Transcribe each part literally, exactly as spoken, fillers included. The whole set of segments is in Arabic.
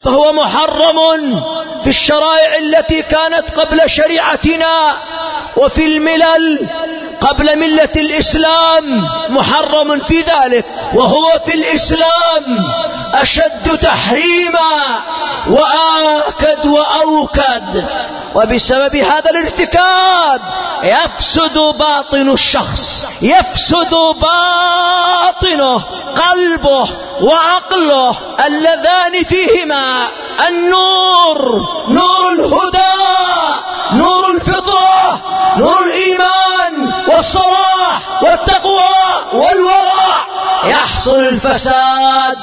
فهو محرم في الشرائع التي كانت قبل شريعتنا، وفي الملل قبل ملة الإسلام محرم في ذلك، وهو في الإسلام أشد تحريما وآكد وأوكد. وبسبب هذا الارتكاب يفسد باطن الشخص، يفسد باطنه، قلبه وعقله اللذان فيهما النور، نور الهدى، نور الفطرة، نور الإيمان والصلاح والتقوى والورع. يحصل الفساد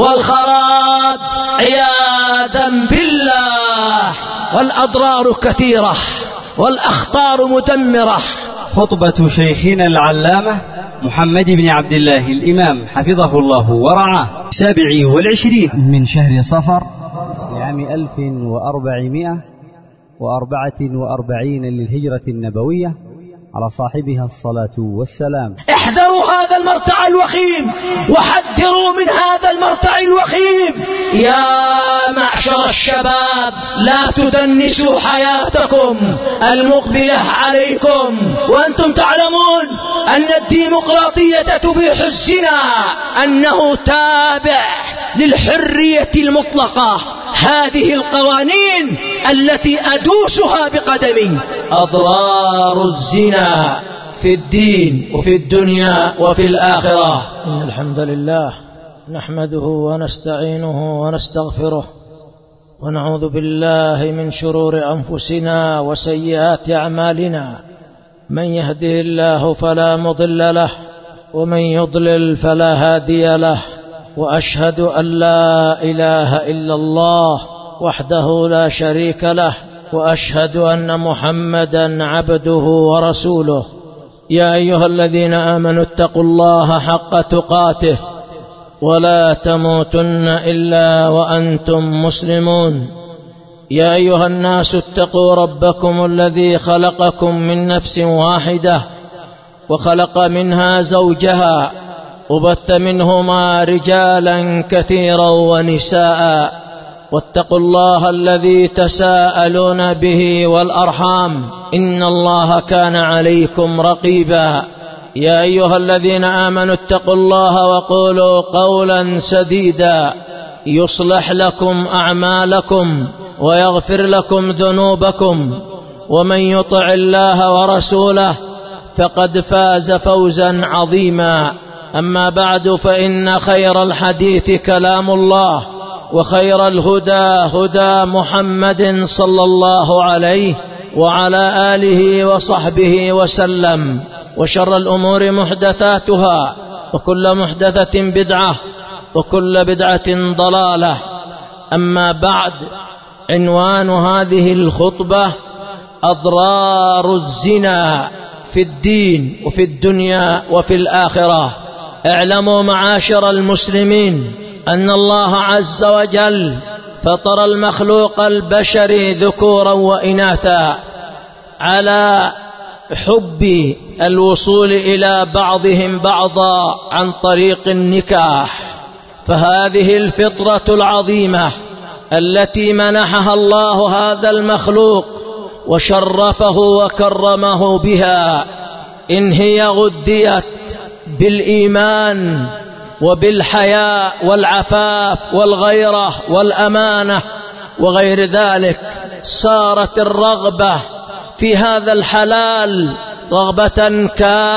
والخراب عياذا بالله، والأضرار كثيرة والأخطار مدمرة. خطبة شيخنا العلامة محمد بن عبد الله الإمام حفظه الله ورعاه، سابع والعشرين من شهر صفر لعام ألف وأربعمائة وأربعة وأربعين للهجرة النبوية، على صاحبها الصلاة والسلام. احذروا هذا المرتع الوخيم، وحذروا من هذا المرتع الوخيم. يا معشر الشباب، لا تدنسوا حياتكم المقبلة عليكم وأنتم تعلمون أن الديمقراطية تبيح الزنا، أنه تابع للحرية المطلقة. هذه القوانين التي أدوسها بقدمي. أضرار الزنا في الدين وفي الدنيا وفي الآخرة. إن الحمد لله نحمده ونستعينه ونستغفره، ونعوذ بالله من شرور أنفسنا وسيئات أعمالنا. من يهده الله فلا مضل له، ومن يضلل فلا هادي له. وأشهد أن لا إله إلا الله وحده لا شريك له، وأشهد أن محمدا عبده ورسوله. يا أيها الذين آمنوا اتقوا الله حق تقاته، ولا تموتن إلا وأنتم مسلمون. يا أيها الناس اتقوا ربكم الذي خلقكم من نفس واحدة، وخلق منها زوجها، وبث منهما رجالا كثيرا ونساء. واتقوا الله الذي تساءلون به والأرحام، إن الله كان عليكم رقيبا. يا أيها الذين آمنوا اتقوا الله وقولوا قولا سديدا يصلح لكم أعمالكم ويغفر لكم ذنوبكم، ومن يطع الله ورسوله فقد فاز فوزا عظيما. أما بعد، فإن خير الحديث كلام الله، وخير الهدى هدى محمد صلى الله عليه وعلى آله وصحبه وسلم. وشر الأمور محدثاتها، وكل محدثة بدعة، وكل بدعة ضلالة. أما بعد، عنوان هذه الخطبة أضرار الزنا في الدين وفي الدنيا وفي الآخرة. اعلموا معاشر المسلمين أن الله عز وجل فطر المخلوق البشري ذكورا وإناثا على حب الوصول إلى بعضهم بعضا عن طريق النكاح. فهذه الفطرة العظيمة التي منحها الله هذا المخلوق وشرفه وكرمه بها، إن هي غديت بالإيمان وبالحياء والعفاف والغيرة والأمانة وغير ذلك، صارت الرغبة في هذا الحلال رغبة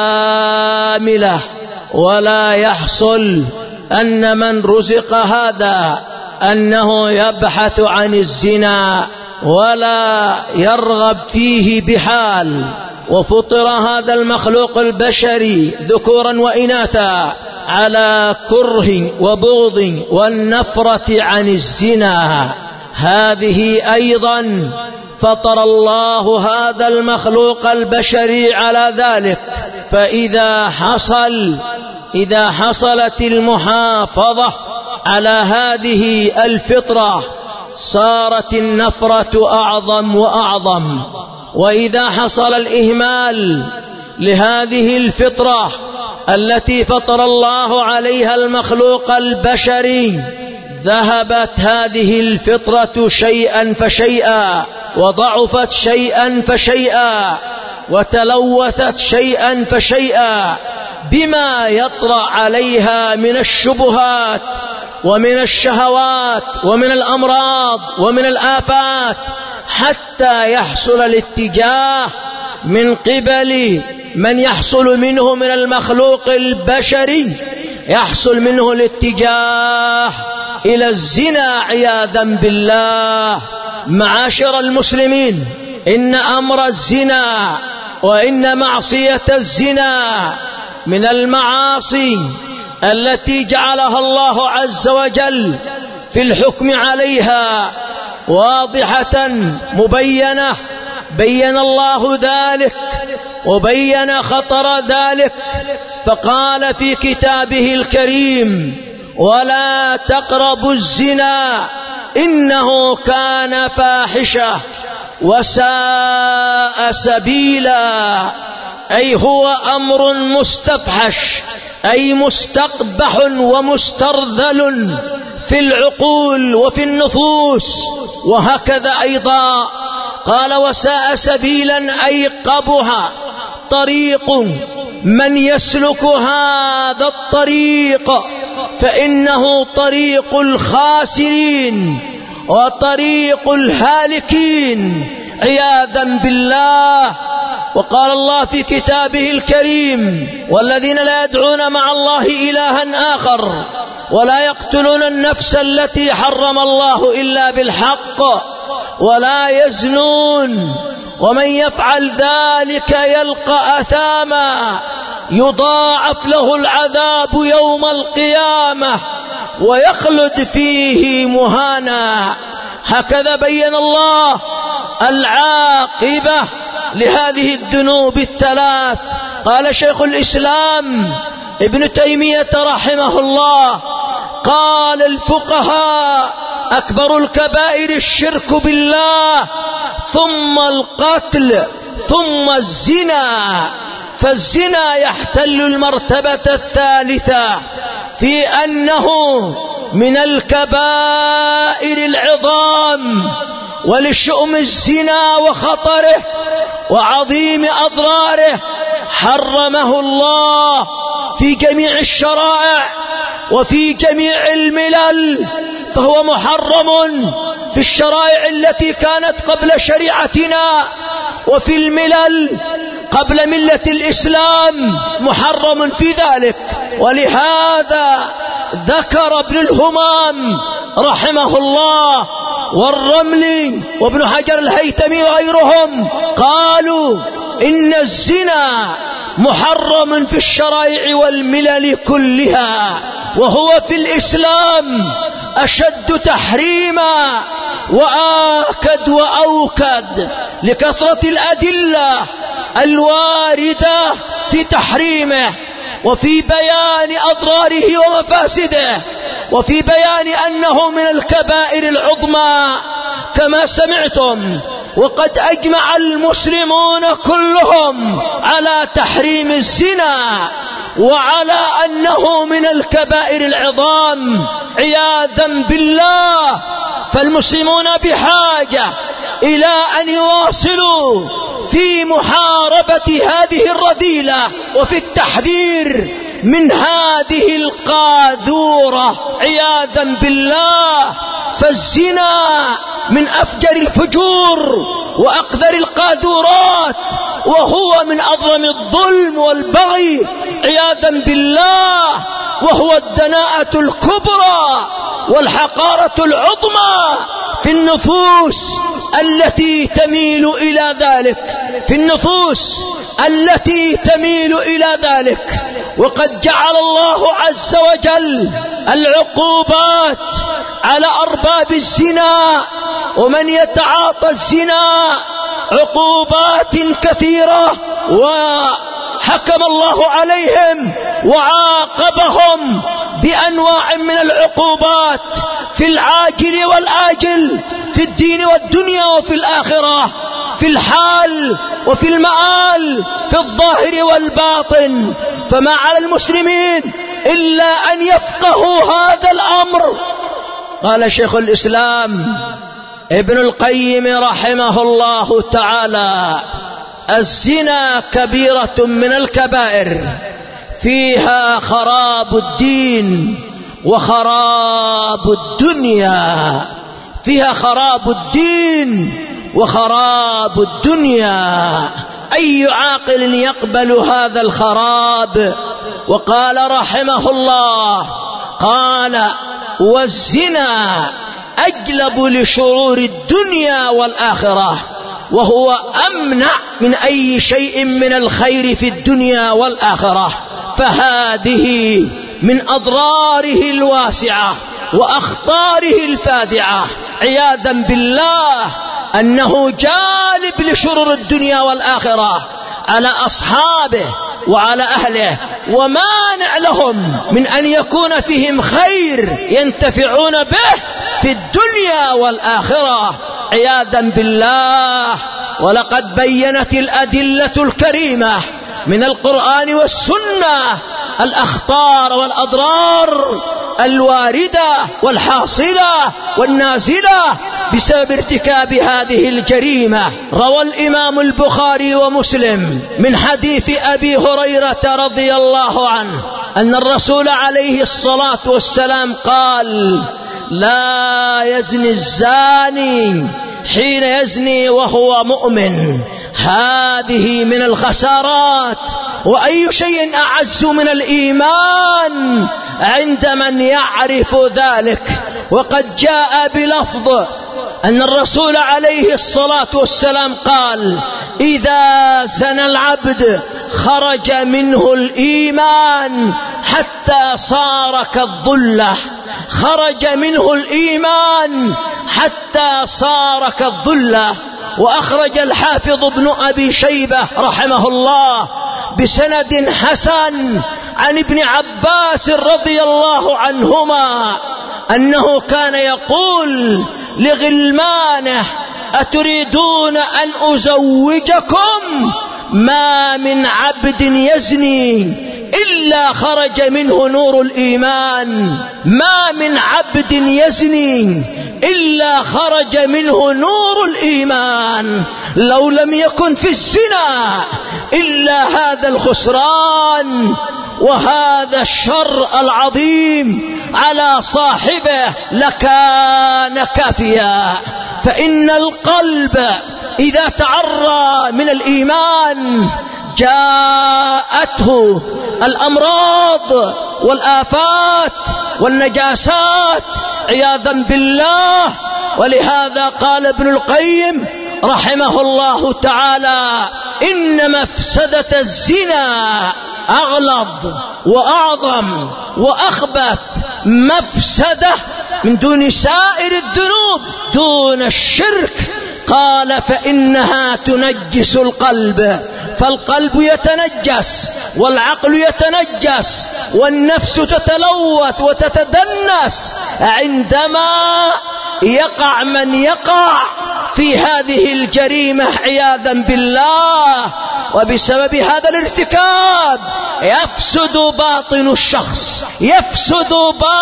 كاملة. ولا يحصل أن من رزق هذا أنه يبحث عن الزنا ولا يرغب فيه بحال. وفطر هذا المخلوق البشري ذكورا وإناثا على كره وبغض والنفرة عن الزنا. هذه أيضا فطر الله هذا المخلوق البشري على ذلك. فإذا حصل إذا حصلت المحافظة على هذه الفطرة صارت النفرة أعظم وأعظم. وإذا حصل الإهمال لهذه الفطرة التي فطر الله عليها المخلوق البشري ذهبت هذه الفطرة شيئا فشيئا، وضعفت شيئا فشيئا، وتلوثت شيئا فشيئا بما يطرأ عليها من الشبهات ومن الشهوات ومن الأمراض ومن الآفات، حتى يحصل الاتجاه من قبل من يحصل منه من المخلوق البشري، يحصل منه الاتجاه إلى الزنا عياذا بالله. معاشر المسلمين، إن أمر الزنا وإن معصية الزنا من المعاصي التي جعلها الله عز وجل في الحكم عليها واضحة مبينة، بين الله ذلك وبين خطر ذلك، فقال في كتابه الكريم: ولا تقربوا الزنا إنه كان فاحشة وساء سبيلا، أي هو أمر مستفحش، أي مستقبح ومسترذل في العقول وفي النفوس. وهكذا أيضا قال: وساء سبيلا، أي قبح طريق من يسلك هذا الطريق فإنه طريق الخاسرين وطريق الهالكين عياذا بالله. وقال الله في كتابه الكريم: والذين لا يدعون مع الله إلها آخر ولا يقتلون النفس التي حرم الله إلا بالحق ولا يزنون ومن يفعل ذلك يلقى أثاما يضاعف له العذاب يوم القيامة ويخلد فيه مهانا. هكذا بين الله العاقبة لهذه الذنوب الثلاث. قال شيخ الإسلام ابن تيمية رحمه الله: قال الفقهاء: أكبر الكبائر الشرك بالله، ثم القتل، ثم الزنا. فالزنا يحتل المرتبة الثالثة في أنه من الكبائر العظام، ولشؤم الزنا وخطره وعظيم أضراره حرمه الله في جميع الشرائع وفي جميع الملل، فهو محرم في الشرائع التي كانت قبل شريعتنا، وفي الملل قبل ملة الإسلام محرم في ذلك. ولهذا ذكر ابن الهمام رحمه الله والرملي وابن حجر الهيثمي وغيرهم، قالوا إن الزنا محرم في الشرائع والملل كلها، وهو في الإسلام أشد تحريما وآكد وأوكد لكثرة الأدلة الواردة في تحريمه وفي بيان أضراره ومفاسده وفي بيان أنه من الكبائر العظمى كما سمعتم. وقد أجمع المسلمون كلهم على تحريم الزنا وعلى أنه من الكبائر العظام عياذا بالله. فالمسلمون بحاجة إلى أن يواصلوا في محاربة هذه الرذيلة وفي التحذير من هذه القاذورة عياذا بالله. فالزنا من أفجر الفجور وأقذر القاذورات، وهو من أظلم الظلم والبغي عياذا بالله، وهو الدناءة الكبرى والحقارة العظمى في النفوس التي تميل إلى ذلك في النفوس التي تميل إلى ذلك. وقد جعل الله عز وجل العقوبات على أرباب الزنا ومن يتعاطى الزنا عقوبات كثيرة، وحكم الله عليهم وعاقبهم بأنواع من العقوبات في العاجل والآجل، في الدين والدنيا وفي الآخرة، في الحال وفي المآل، في الظاهر والباطن. فما على المسلمين إلا أن يفقهوا هذا الأمر قال شيخ الإسلام ابن القيم رحمه الله تعالى: الزنا كبيرة من الكبائر، فيها خراب الدين وخراب الدنيا، فيها خراب الدين وخراب الدنيا. أي عاقل يقبل هذا الخراب؟ وقال رحمه الله: قال: والزنا أجلب لشرور الدنيا والآخرة، وهو أمنع من أي شيء من الخير في الدنيا والآخرة، فهذه من أضراره الواسعة وأخطاره الفادعة، عياذا بالله، أنه جالب لشرور الدنيا والآخرة على أصحابه وعلى أهله، ومانع لهم من أن يكون فيهم خير ينتفعون به في الدنيا والآخرة، عياذا بالله. ولقد بينت الأدلة الكريمة من القرآن والسنة الأخطار والأضرار الواردة والحاصلة والنازلة بسبب ارتكاب هذه الجريمة. روى الإمام البخاري ومسلم من حديث أبي هريرة رضي الله عنه أن الرسول عليه الصلاة والسلام قال: لا يزني الزاني حين يزني وهو مؤمن. هذه من الخسارات. وأي شيء أعز من الإيمان عند من يعرف ذلك. وقد جاء بلفظ أن الرسول عليه الصلاة والسلام قال: إذا زنى العبد خرج منه الإيمان حتى صار كالظلة، خرج منه الإيمان حتى صار كالظلة. وأخرج الحافظ ابن أبي شيبة رحمه الله بسند حسن عن ابن عباس رضي الله عنهما أنه كان يقول لغلمانه: أتريدون أن أزوجكم؟ ما من عبد يزني إلا خرج منه نور الإيمان، ما من عبد يزني إلا خرج منه نور الإيمان. لو لم يكن في الزنا إلا هذا الخسران وهذا الشر العظيم على صاحبه لكان كافيا. فإن القلب إذا تعرى من الإيمان جاءته الأمراض والآفات والنجاسات عياذا بالله. ولهذا قال ابن القيم رحمه الله تعالى: إن مفسدة الزنا أغلظ وأعظم وأخبث مفسدة من دون سائر الذنوب دون الشرك. قال: فإنها تنجس القلب، فالقلب يتنجس والعقل يتنجس والنفس تتلوث وتتدنس عندما يقع من يقع في هذه الجريمة عياذا بالله. وبسبب هذا الارتكاب يفسد باطن الشخص، يفسد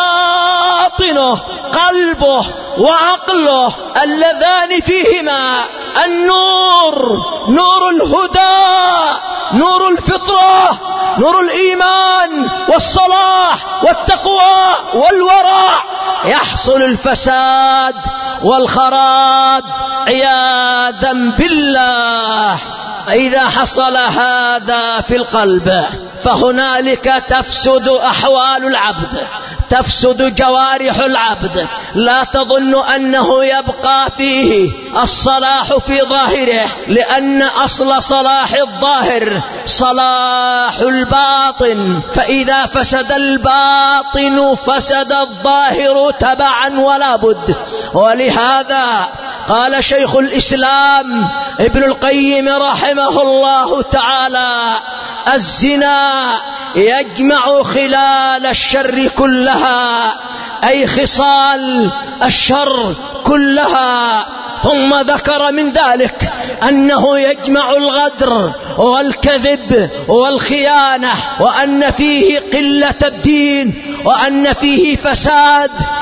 باطنه، قلبه وعقله اللذان فيهما النور، نور الهدى، نور الفطرة، نور الإيمان والصلاح والتقوى والورع. يحصل الفساد والخراب عياذا بالله. إذا حصل هذا في القلب فهنالك تفسد أحوال العبد، تفسد جوارح العبد. لا تظن أنه يبقى فيه الصلاح في ظاهره، لأن أصل صلاح الظاهر صلاح الباطن، فإذا فسد الباطن فسد الظاهر تبعا ولا بد. ولهذا قال شيخ الإسلام ابن القيم رحمه الله تعالى: الزنا يجمع خلال الشر كلها، أي خصال الشر كلها. ثم ذكر من ذلك أنه يجمع الغدر والكذب والخيانة، وأن فيه قلة الدين، وأن فيه فساد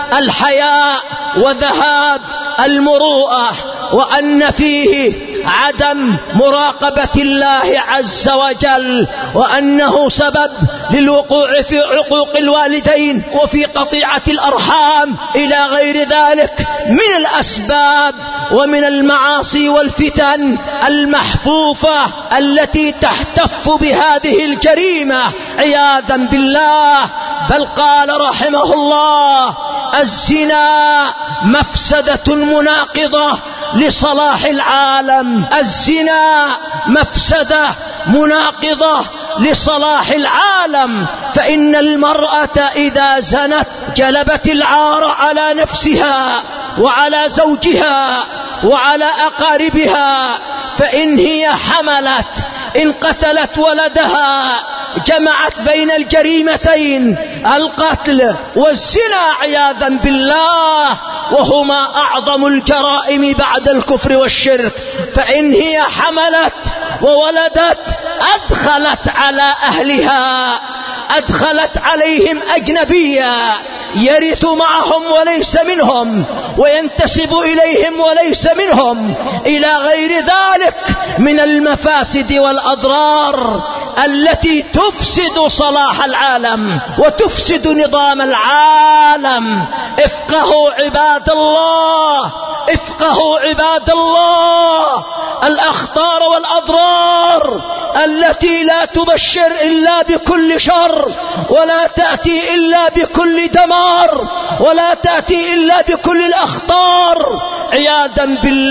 الحياء وذهاب المروءة، وأن فيه عدم مراقبة الله عز وجل، وأنه سبب للوقوع في عقوق الوالدين وفي قطيعة الأرحام إلى غير ذلك من الأسباب ومن المعاصي والفتن المحفوفة التي تحتف بهذه الجريمة عياذا بالله. بل قال رحمه الله: الزنا مفسدة مناقضة لصلاح العالم، الزنا مفسدة مناقضة لصلاح العالم، فإن المرأة إذا زنت جلبت العار على نفسها وعلى زوجها وعلى أقاربها، فإن هي حملت إن قتلت ولدها جمعت بين الجريمتين القتل والزنا عياذا بالله، وهما أعظم الجرائم بعد الكفر والشرك. فإن هي حملت وولدت أدخلت على أهلها، أدخلت عليهم أجنبيا يرث معهم وليس منهم وينتسب إليهم وليس منهم، إلى غير ذلك من المفاسد والأضرار التي تفسد صلاح العالم وتفسد نظام العالم. افقهوا عباد الله، افقهوا عباد الله الأخطار والأضرار التي لا تبشر إلا بكل شر، ولا تأتي إلا بكل دمار، ولا تأتي إلا بكل الأخطار عياذا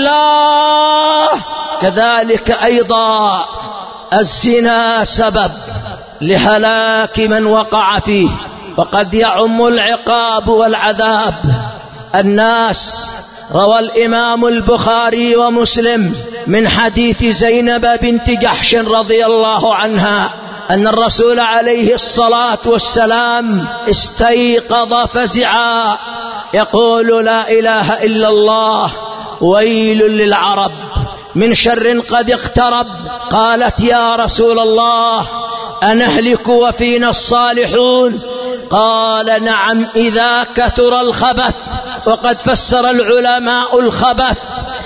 بالله. كذلك أيضا الزنا سبب لهلاك من وقع فيه، وقد يعم العقاب والعذاب الناس. روى الإمام البخاري ومسلم من حديث زينب بنت جحش رضي الله عنها أن الرسول عليه الصلاة والسلام استيقظ فزعا يقول: لا إله إلا الله، ويل للعرب من شر قد اقترب. قالت: يا رسول الله أنهلك وفينا الصالحون؟ قال: نعم إذا كثر الخبث. وقد فسر العلماء الخبث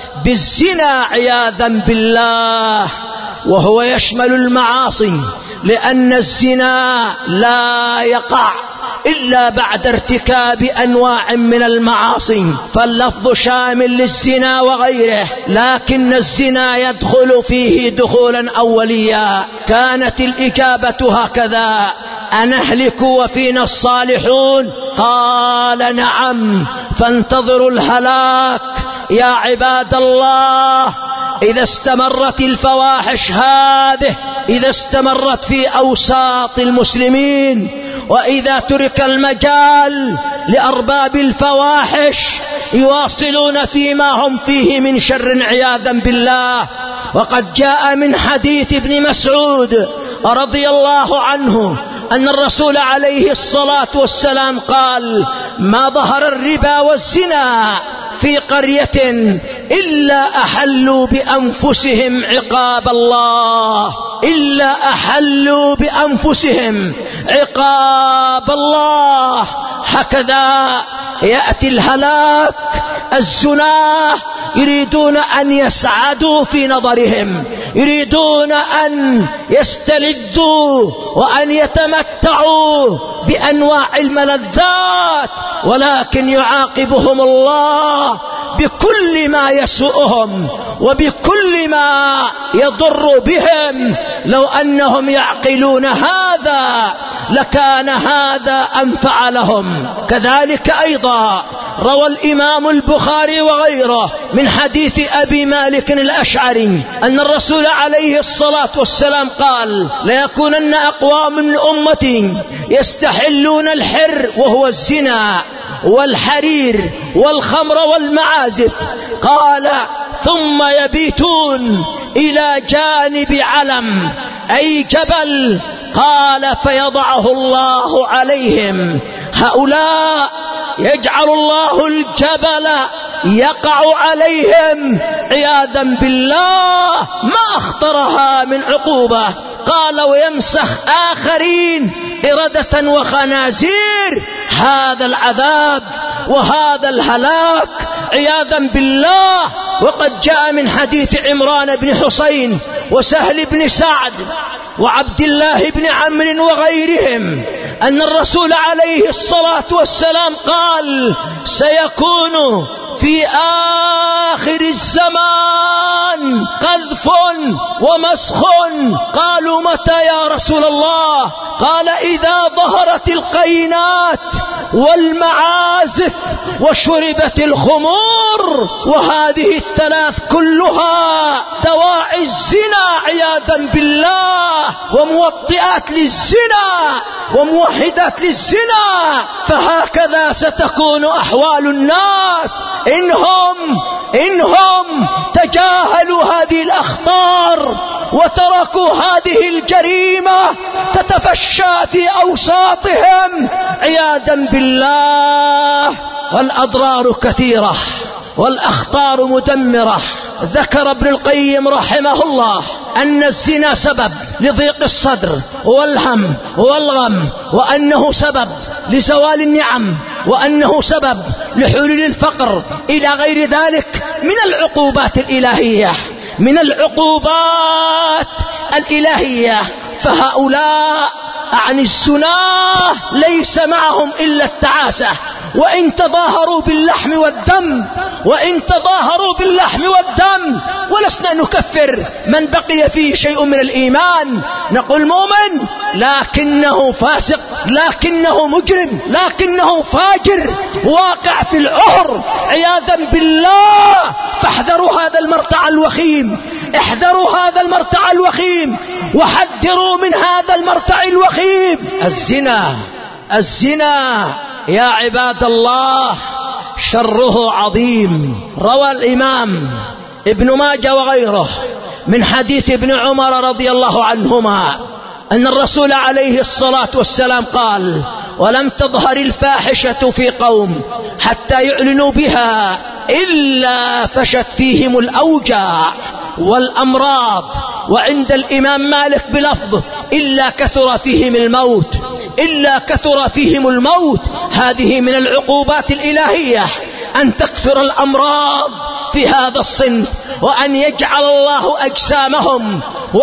بالزنا عياذا بالله، وهو يشمل المعاصي، لأن الزنا لا يقع إلا بعد ارتكاب أنواع من المعاصي، فاللفظ شامل للزنا وغيره، لكن الزنا يدخل فيه دخولا أوليا. كانت الإجابة هكذا: أنهلك وفينا الصالحون؟ قال: نعم. فانتظروا الهلاك يا عباد الله. إذا استمرت الفواحش هذه، إذا استمرت في أوساط المسلمين، وإذا ترك المجال لأرباب الفواحش يواصلون فيما هم فيه من شر عياذا بالله. وقد جاء من حديث ابن مسعود رضي الله عنه أن الرسول عليه الصلاة والسلام قال: ما ظهر الربا والزنا في قرية إلا أحلوا بأنفسهم عقاب الله، إلا أحلوا بأنفسهم عقاب الله. هكذا يأتي الهلاك. الزنا يريدون أن يسعدوا في نظرهم، يريدون أن يستلذوا وأن يتمتعوا بأنواع الملذات، ولكن يعاقبهم الله بكل ما يسوءهم وبكل ما يضر بهم. لو أنهم يعقلون هذا لكان هذا أنفع لهم. كذلك أيضا روى الإمام البخاري وغيره من حديث أبي مالك الأشعري أن الرسول عليه الصلاة والسلام قال: ليكونن أقوام من أمتي يستحلون الحر وهو الزنا والحرير والخمر والمعازف، قال: ثم يبيتون إلى جانب علم أي جبل، قال: فيضعه الله عليهم. هؤلاء يجعل الله الجبل يقع عليهم عياذا بالله، ما أخطرها من عقوبة. قال: ويمسخ آخرين قردة وخنازير. هذا العذاب وهذا الهلاك عياذا بالله. وقد جاء من حديث عمران بن حسين وسهل بن سعد وعبد الله بن عمرو وغيرهم أن الرسول عليه الصلاة والسلام قال: سيكون في آخر الزمان قذف ومسخ. قالوا: متى يا رسول الله؟ قال: إذا ظهرت القينات والمعازف وشربت الخمور. وهذه الثلاث كلها دواعي الزنا عياذا بالله، وموطئات للزنا وموحدات للزنا. فهكذا ستكون أحوال الناس إنهم إنهم تجاهلوا هذه الأخطار وتركوا هذه الجريمة تتفشى في أوساطهم عياذا بالله. والأضرار كثيرة والأخطار مدمرة. ذكر ابن القيم رحمه الله أن الزنا سبب لضيق الصدر والهم والغم، وأنه سبب لزوال النعم، وأنه سبب لحلول الفقر إلى غير ذلك من العقوبات الإلهية من العقوبات الإلهية. فهؤلاء عن الزنا ليس معهم إلا التعاسة، وإن تظاهروا باللحم والدم وإن تظاهروا باللحم والدم ولسنا نكفر من بقي فيه شيء من الإيمان، نقول مؤمن لكنه فاسق، لكنه مجرم، لكنه فاجر، واقع في العهر عياذا بالله. فاحذروا هذا المرتع الوخيم، احذروا هذا المرتع الوخيم، وحذروا من هذا المرتع الوخيم. الزنا الزنا يا عباد الله شره عظيم. روى الإمام ابن ماجه وغيره من حديث ابن عمر رضي الله عنهما أن الرسول عليه الصلاة والسلام قال: ولم تظهر الفاحشة في قوم حتى يعلنوا بها إلا فشت فيهم الأوجاع والأمراض. وعند الإمام مالك بلفظ: إلا كثر فيهم الموت، إلا كثر فيهم الموت. هذه من العقوبات الإلهية أن تكثر الأمراض في هذا الصنف، وأن يجعل الله أجسامهم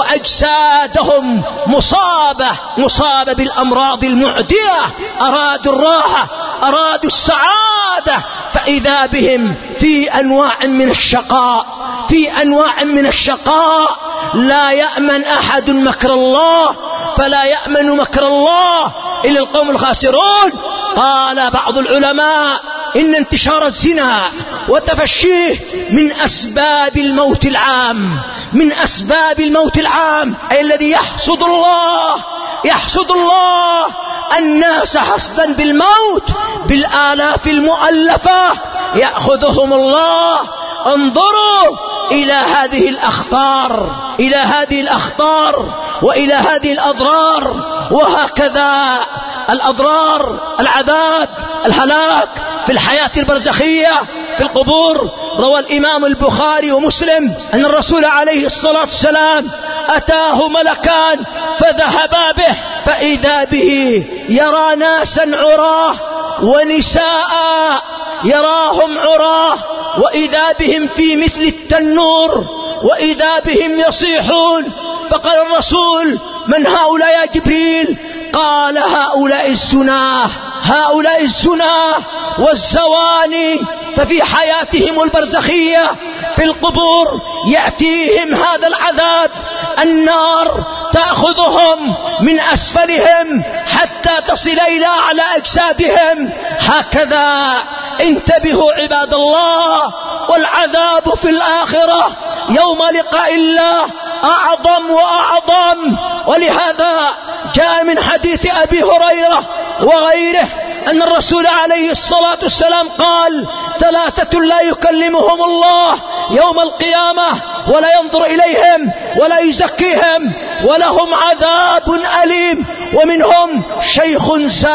وأجسادهم مصابة مصابة بالأمراض المعدية. أرادوا الراحة، أرادوا السعادة، فإذا بهم في أنواع من الشقاء في أنواع من الشقاء. لا يأمن أحد مكر الله، فلا يأمن مكر الله إلا القوم الخاسرون. قال بعض العلماء إن انتشار الزنا وتفشيه من أسباب الموت العام، من أسباب الموت العام، أي الذي يحصد الله يحصد الله الناس حصدا بالموت بالآلاف المؤلفة، يأخذهم الله. انظروا إلى هذه الأخطار إلى هذه الأخطار وإلى هذه الأضرار. وهكذا الأضرار، العذاب، الهلاك في الحياة البرزخية في القبور. روى الإمام البخاري ومسلم أن الرسول عليه الصلاة والسلام أتاه ملكان فذهبا به، فإذا به يرى ناسا عراه ونساء يراهم عراه، وإذا بهم في مثل التنور، وإذا بهم يصيحون. فقال الرسول: من هؤلاء يا جبريل؟ قال: هؤلاء الزناه هؤلاء الزناه والزواني. ففي حياتهم البرزخية في القبور يأتيهم هذا العذاب، النار تأخذهم من أسفلهم حتى تصل إلى أعلى أجسادهم. هكذا انتبهوا عباد الله. والعذاب في الآخرة يوم لقاء الله أعظم وأعظم. ولهذا جاء من حديث أبي هريرة وغيره أن الرسول عليه الصلاة والسلام قال: ثلاثة لا يكلمهم الله يوم القيامة ولا ينظر إليهم ولا يزكيهم ولهم عذاب أليم. ومنهم شيخ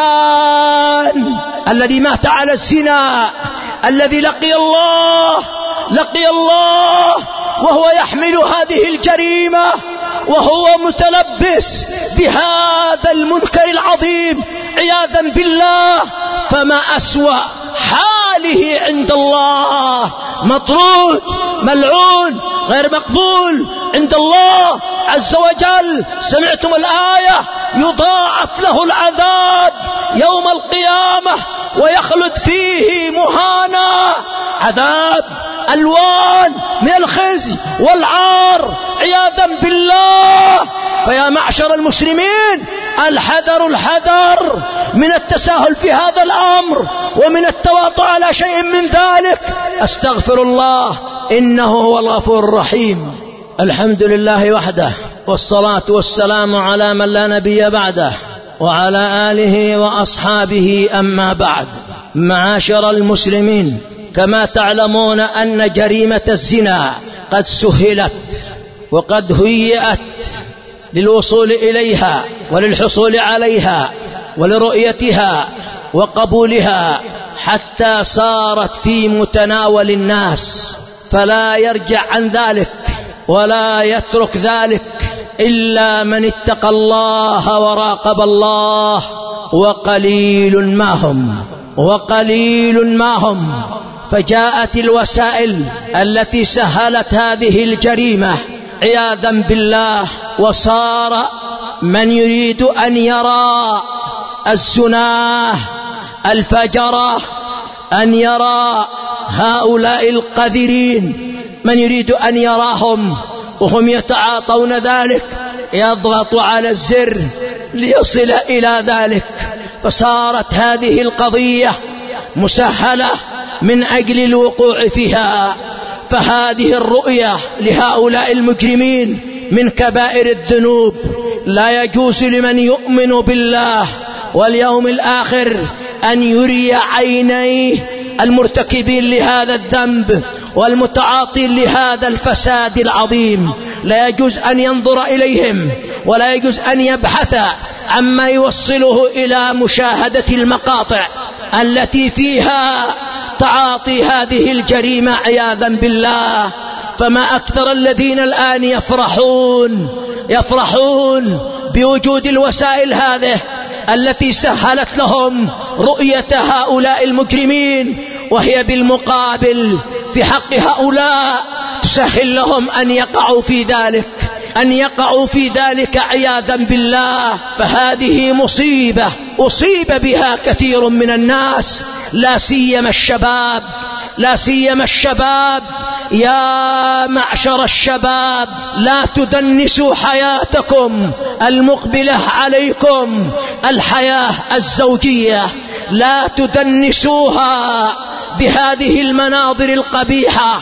زان الذي مات على الزنا، الذي لقي الله لقي الله وهو يحمل هذه الجريمة وهو متلبس بهذا المنكر العظيم عياذا بالله. فما أسوأ حال عمله عند الله مطرود ملعون غير مقبول عند الله عز وجل. سمعتم الآية؟ يضاعف له العذاب يوم القيامة ويخلد فيه مهانا، عذاب ألوان من الخزي والعار عياذا بالله. فيا معشر المسلمين، الحذر الحذر من التساهل في هذا الأمر ومن التواطؤ على شيء من ذلك. أستغفر الله إنه هو الغفور الرحيم. الحمد لله وحده، والصلاة والسلام على من لا نبي بعده، وعلى آله وأصحابه. أما بعد، معاشر المسلمين، كما تعلمون أن جريمة الزنا قد سهلت وقد هيئت للوصول إليها وللحصول عليها ولرؤيتها وقبولها، حتى صارت في متناول الناس، فلا يرجع عن ذلك ولا يترك ذلك إلا من اتقى الله وراقب الله، وقليل ما هم وقليل ما هم. فجاءت الوسائل التي سهلت هذه الجريمة عياذا بالله، وصار من يريد أن يرى الزناه الفجرة، أن يرى هؤلاء القذرين، من يريد أن يراهم وهم يتعاطون ذلك يضغط على الزر ليصل إلى ذلك. فصارت هذه القضية مسهلة من أجل الوقوع فيها. فهذه الرؤية لهؤلاء المجرمين من كبائر الذنوب. لا يجوز لمن يؤمن بالله واليوم الآخر أن يري عينيه المرتكبين لهذا الذنب والمتعاطين لهذا الفساد العظيم. لا يجوز أن ينظر إليهم، ولا يجوز أن يبحث عما يوصله إلى مشاهدة المقاطع التي فيها تعاطي هذه الجريمة عياذا بالله. فما أكثر الذين الآن يفرحون يفرحون بوجود الوسائل هذه التي سهلت لهم رؤية هؤلاء المجرمين، وهي بالمقابل في حق هؤلاء تسهل لهم أن يقعوا في ذلك أن يقعوا في ذلك عياذا بالله. فهذه مصيبة أصيب بها كثير من الناس، لا سيما الشباب لا سيما الشباب. يا معشر الشباب، لا تدنسوا حياتكم المقبلة عليكم، الحياة الزوجية، لا تدنسوها بهذه المناظر القبيحة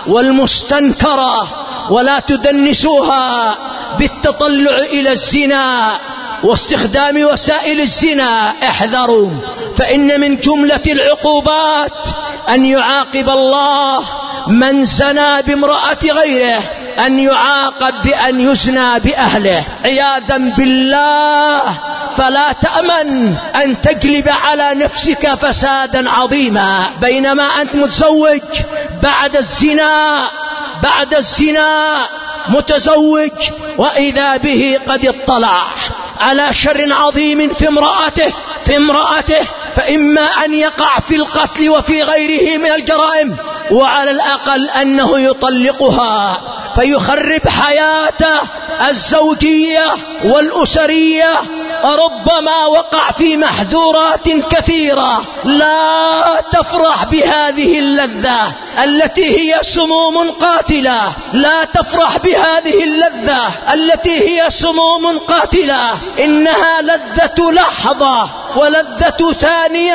والمستنكرة، ولا تدنسوها بالتطلع إلى الزنا واستخدام وسائل الزنا. احذروا، فإن من جملة العقوبات أن يعاقب الله من زنى بامرأة غيره، أن يعاقب بأن يزنى بأهله عياذا بالله. فلا تأمن أن تجلب على نفسك فسادا عظيما بينما أنت متزوج بعد الزنا بعد الزنا متزوج، وإذا به قد اطلع على شر عظيم في امرأته في امرأته فإما أن يقع في القتل وفي غيره من الجرائم، وعلى الأقل أنه يطلقها فيخرب حياته الزوجية والأسرية. ربما وقع في محذورات كثيرة. لا تفرح بهذه اللذة التي هي سموم قاتلة، لا تفرح بهذه اللذة التي هي سموم قاتلة. إنها لذة لحظة ولذة ثانية،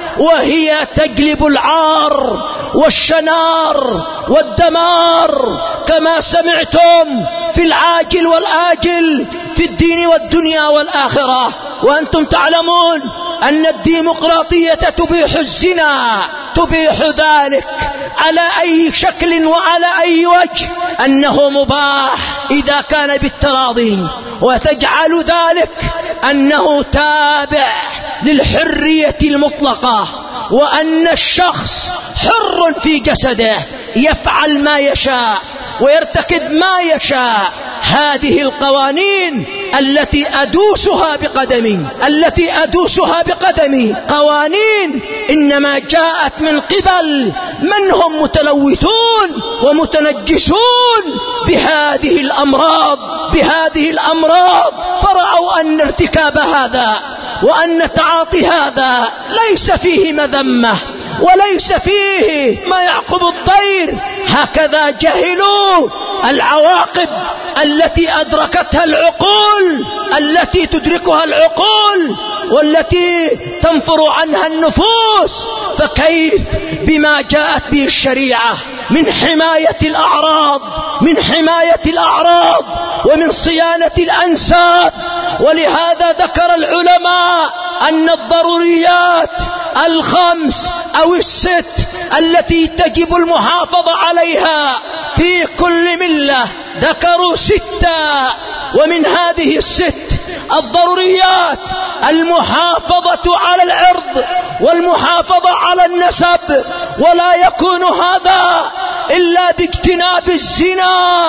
وهي تجلب العار والشنار والدمار كما سمعتم في العاجل والآجل، في الدين والدنيا والآخرة. وأنتم تعلمون أن الديمقراطية تبيح الزنا، تبيح ذلك على أي شكل وعلى أي وجه، أنه مباح إذا كان بالتراضي، وتجعل ذلك أنه تابع للحرية المطلقة، وأن الشخص حر في جسده يفعل ما يشاء ويرتكب ما يشاء هذه القوانين التي أدوسها بقدمي التي أدوسها بقدمي قوانين إنما جاءت من قبل من هم متلوثون ومتنجسون بهذه الأمراض بهذه الأمراض فرأوا أن ارتكاب هذا وأن تعاطي هذا ليس فيه مذمة وليس فيه ما يعقب الطير. هكذا جهلوا العواقب التي أدركتها العقول التي تدركها العقول والتي تنفر عنها النفوس. فكيف بما جاءت به الشريعة من حماية الأعراض من حماية الأعراض ومن صيانة الأنساب. ولهذا ذكر العلماء أن الضروريات الخمس أو الست التي تجب المحافظة عليها في كل ملة ذكروا ستة، ومن هذه الست الضروريات المحافظة على العرض والمحافظة على النسب، ولا يكون هذا إلا باجتناب الزنا.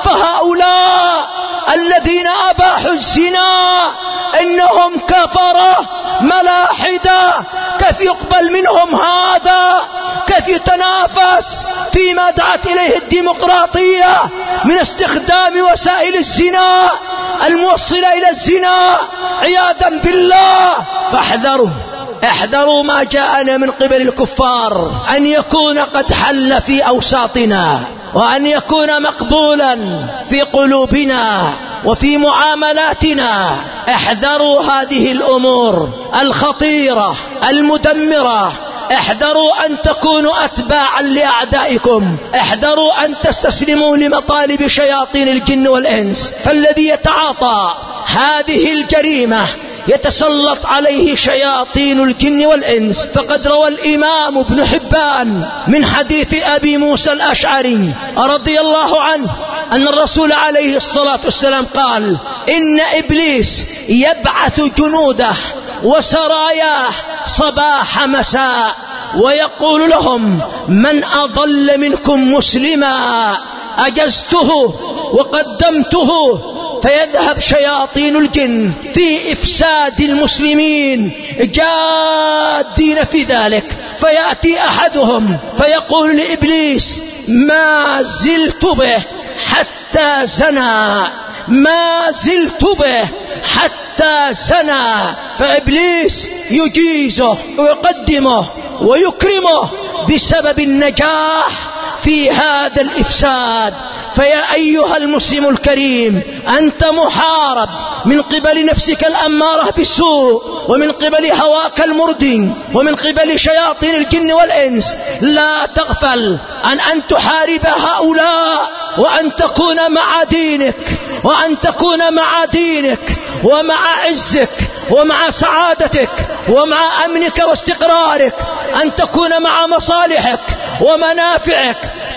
فهؤلاء الذين أباحوا الزنا إنهم كفرة ملاحدة، كيف يقبل منهم هذا؟ كيف يتنافس فيما دعت إليه الديمقراطية من استخدام وسائل الزنا الموصلة إلى الزنا عياذا بالله؟ فاحذروا احذروا ما جاءنا من قبل الكفار أن يكون قد حل في أوساطنا وأن يكون مقبولا في قلوبنا وفي معاملاتنا. احذروا هذه الأمور الخطيرة المدمرة. احذروا أن تكونوا أتباعا لأعدائكم. احذروا أن تستسلموا لمطالب شياطين الجن والإنس. فالذي يتعاطى هذه الجريمة يتسلط عليه شياطين الجن والإنس. فقد روى الإمام ابن حبان من حديث أبي موسى الأشعري رضي الله عنه أن الرسول عليه الصلاة والسلام قال: إن إبليس يبعث جنوده وسراياه صباح مساء ويقول لهم: من أضل منكم مسلما أجزته وقدمته. فيذهب شياطين الجن في إفساد المسلمين جادين في ذلك. فيأتي أحدهم فيقول لإبليس: ما زلت به حتى زنى ما زلت به حتى زنى. فإبليس يجيزه ويقدمه ويكرمه بسبب النجاح في هذا الإفساد. فيا أيها المسلم الكريم، أنت محارب من قبل نفسك الأمارة بالسوء ومن قبل هواك المردي ومن قبل شياطين الجن والإنس. لا تغفل عن أن تحارب هؤلاء وأن تكون مع دينك وأن تكون مع دينك ومع عزك ومع سعادتك ومع أمنك واستقرارك، أن تكون مع مصالحك ومنافعك.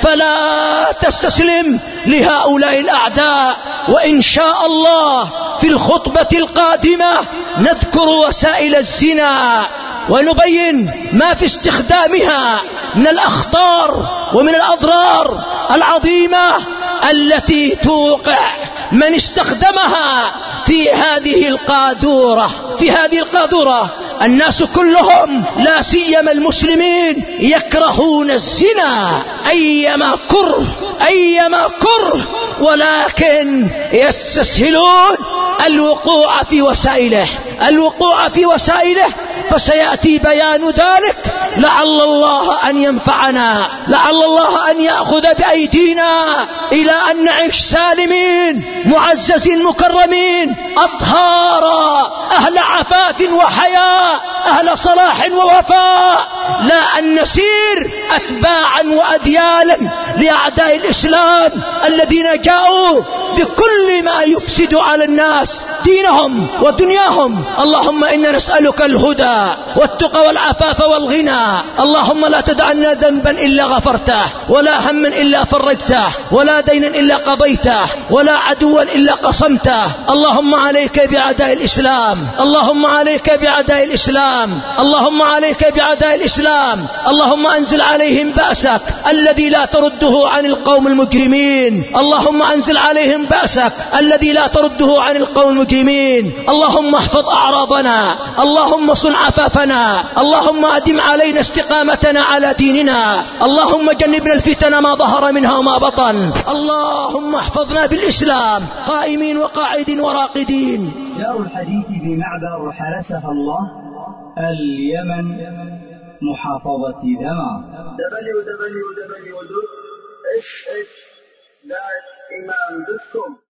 فلا تستسلم لهؤلاء الأعداء. وإن شاء الله في الخطبة القادمة نذكر وسائل الزنا ونبين ما في استخدامها من الأخطار ومن الأضرار العظيمة التي توقع من استخدمها في هذه القاذورة في هذه القاذورة. الناس كلهم لا سيما المسلمين يكرهون الزنا أيما كره أيما كره، ولكن يستسهلون الوقوع في وسائله الوقوع في وسائله فسيأتي بيان ذلك. لعل الله أن ينفعنا، لعل الله أن يأخذ بأيدينا إلى أن نعيش سالمين معززين مكرمين أطهارا أهل عفاف وحياء أهل صلاح ووفاء، لا أن نسير أتباعا وأديالا لأعداء الإسلام الذين جاءوا بكل ما يفسد على الناس دينهم ودنياهم. اللهم إنا نسألك الهدى والتقى والعفاف والغنى. اللهم لا تدع لنا ذنبا إلا غفرته، ولا هما إلا فرجته، ولا دينا إلا قضيته، ولا عدوا إلا قصمته. اللهم عليك بأعداء الإسلام اللهم عليك بأعداء الإسلام اللهم عليك بأعداء الإسلام. اللهم أنزل عليهم بأسك الذي لا ترد ترده عن القوم المجرمين. اللهم أنزل عليهم بأسك الذي لا ترده عن القوم المجرمين. اللهم احفظ أعراضنا، اللهم صن عفافنا، اللهم أدم علينا استقامتنا على ديننا، اللهم جنبنا الفتن ما ظهر منها وما بطن، اللهم احفظنا بالإسلام قائمين وقاعدين وراقدين. دار الحديث بمعبر حرسها الله، اليمن، محافظة دمار. دبليو دبليو دبليو دوت إس إس دوت إمام دوت كوم